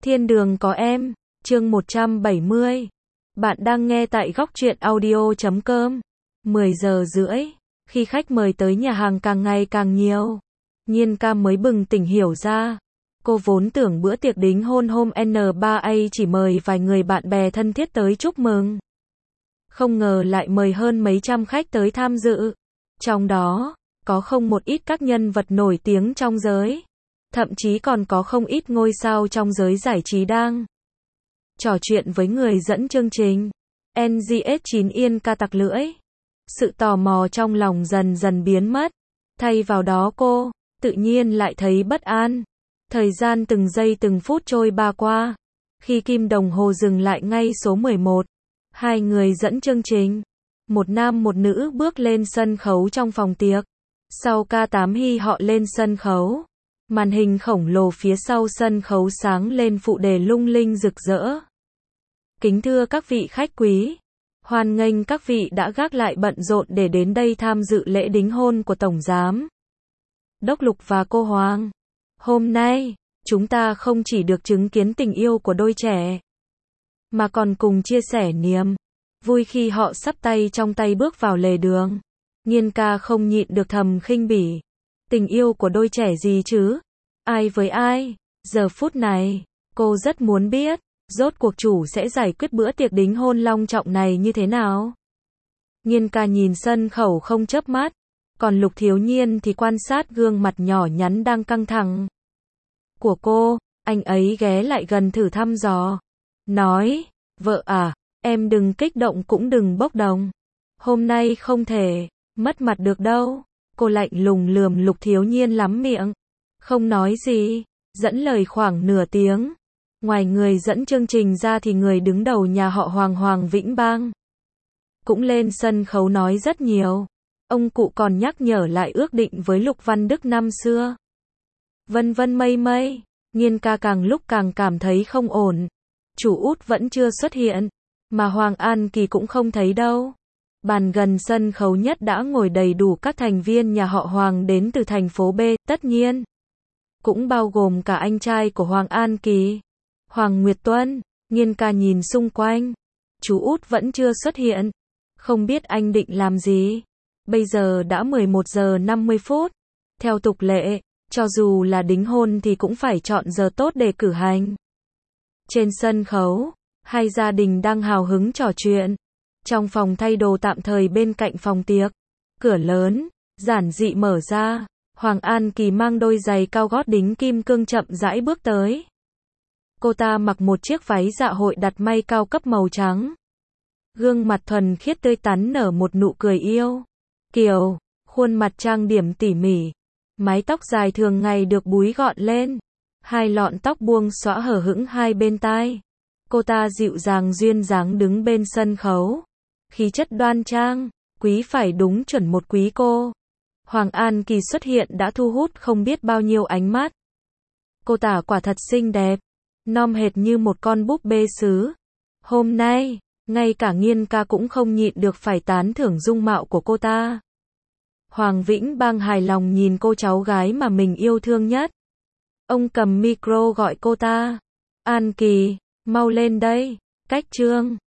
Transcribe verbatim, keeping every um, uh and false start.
Thiên đường có em, chương một trăm bảy mươi. Bạn đang nghe tại góc truyện audio chấm com. mười giờ rưỡi, khi khách mời tới nhà hàng càng ngày càng nhiều, Nhiên ca mới bừng tỉnh hiểu ra. Cô vốn tưởng bữa tiệc đính hôn hôm N ba A chỉ mời vài người bạn bè thân thiết tới chúc mừng. Không ngờ lại mời hơn mấy trăm khách tới tham dự. Trong đó, có không một ít các nhân vật nổi tiếng trong giới. Thậm chí còn có không ít ngôi sao trong giới giải trí đang trò chuyện với người dẫn chương trình. en giê ét chín yên ca tặc lưỡi. Sự tò mò trong lòng dần dần biến mất. Thay vào đó cô, tự nhiên lại thấy bất an. Thời gian từng giây từng phút trôi ba qua. Khi kim đồng hồ dừng lại ngay số mười một, hai người dẫn chương trình, một nam một nữ bước lên sân khấu trong phòng tiệc. Sau ca tám hy họ lên sân khấu. Màn hình khổng lồ phía sau sân khấu sáng lên phụ đề lung linh rực rỡ. Kính thưa các vị khách quý, hoan nghênh các vị đã gác lại bận rộn để đến đây tham dự lễ đính hôn của Tổng Giám Đốc Lục và cô Hoàng. Hôm nay, chúng ta không chỉ được chứng kiến tình yêu của đôi trẻ, mà còn cùng chia sẻ niềm vui khi họ sắp tay trong tay bước vào lề đường. Nhiên ca không nhịn được thầm khinh bỉ. Tình yêu của đôi trẻ gì chứ? Ai với ai? Giờ phút này, cô rất muốn biết, rốt cuộc chủ sẽ giải quyết bữa tiệc đính hôn long trọng này như thế nào? Nhiên ca nhìn sân khấu không chớp mắt, còn Lục Thiếu Nhiên thì quan sát gương mặt nhỏ nhắn đang căng thẳng của cô. Anh ấy ghé lại gần thử thăm dò. Nói, vợ à, em đừng kích động cũng đừng bốc đồng. Hôm nay không thể mất mặt được đâu. Cô lạnh lùng lườm Lục Thiếu Nhiên lắm miệng. Không nói gì, dẫn lời khoảng nửa tiếng. Ngoài người dẫn chương trình ra thì người đứng đầu nhà họ Hoàng Hoàng Vĩnh Bang cũng lên sân khấu nói rất nhiều. Ông cụ còn nhắc nhở lại ước định với Lục Văn Đức năm xưa. Vân vân mây mây, Nhiên ca càng lúc càng cảm thấy không ổn. Chủ út vẫn chưa xuất hiện, mà Hoàng An Kỳ cũng không thấy đâu. Bàn gần sân khấu nhất đã ngồi đầy đủ các thành viên nhà họ Hoàng đến từ thành phố B, tất nhiên cũng bao gồm cả anh trai của Hoàng An Kỳ, Hoàng Nguyệt Tuân. Nhiên ca nhìn xung quanh, chú út vẫn chưa xuất hiện, không biết anh định làm gì. Bây giờ đã mười một giờ năm mươi phút. Theo tục lệ, cho dù là đính hôn thì cũng phải chọn giờ tốt để cử hành. Trên sân khấu, hai gia đình đang hào hứng trò chuyện. Trong phòng thay đồ tạm thời bên cạnh phòng tiệc, cửa lớn giản dị mở ra. Hoàng An Kỳ mang đôi giày cao gót đính kim cương chậm rãi bước tới. Cô ta mặc một chiếc váy dạ hội đặt may cao cấp màu trắng. Gương mặt thuần khiết tươi tắn nở một nụ cười yêu kiều, khuôn mặt trang điểm tỉ mỉ. Mái tóc dài thường ngày được búi gọn lên, hai lọn tóc buông xõa hở hững hai bên tai. Cô ta dịu dàng duyên dáng đứng bên sân khấu, khí chất đoan trang, quý phải đúng chuẩn một quý cô. Hoàng An Kỳ xuất hiện đã thu hút không biết bao nhiêu ánh mắt. Cô ta quả thật xinh đẹp, non hệt như một con búp bê sứ. Hôm nay, ngay cả Nhiên ca cũng không nhịn được phải tán thưởng dung mạo của cô ta. Hoàng Vĩnh Bang hài lòng nhìn cô cháu gái mà mình yêu thương nhất. Ông cầm micro gọi cô ta. An Kỳ, mau lên đây, cách trương.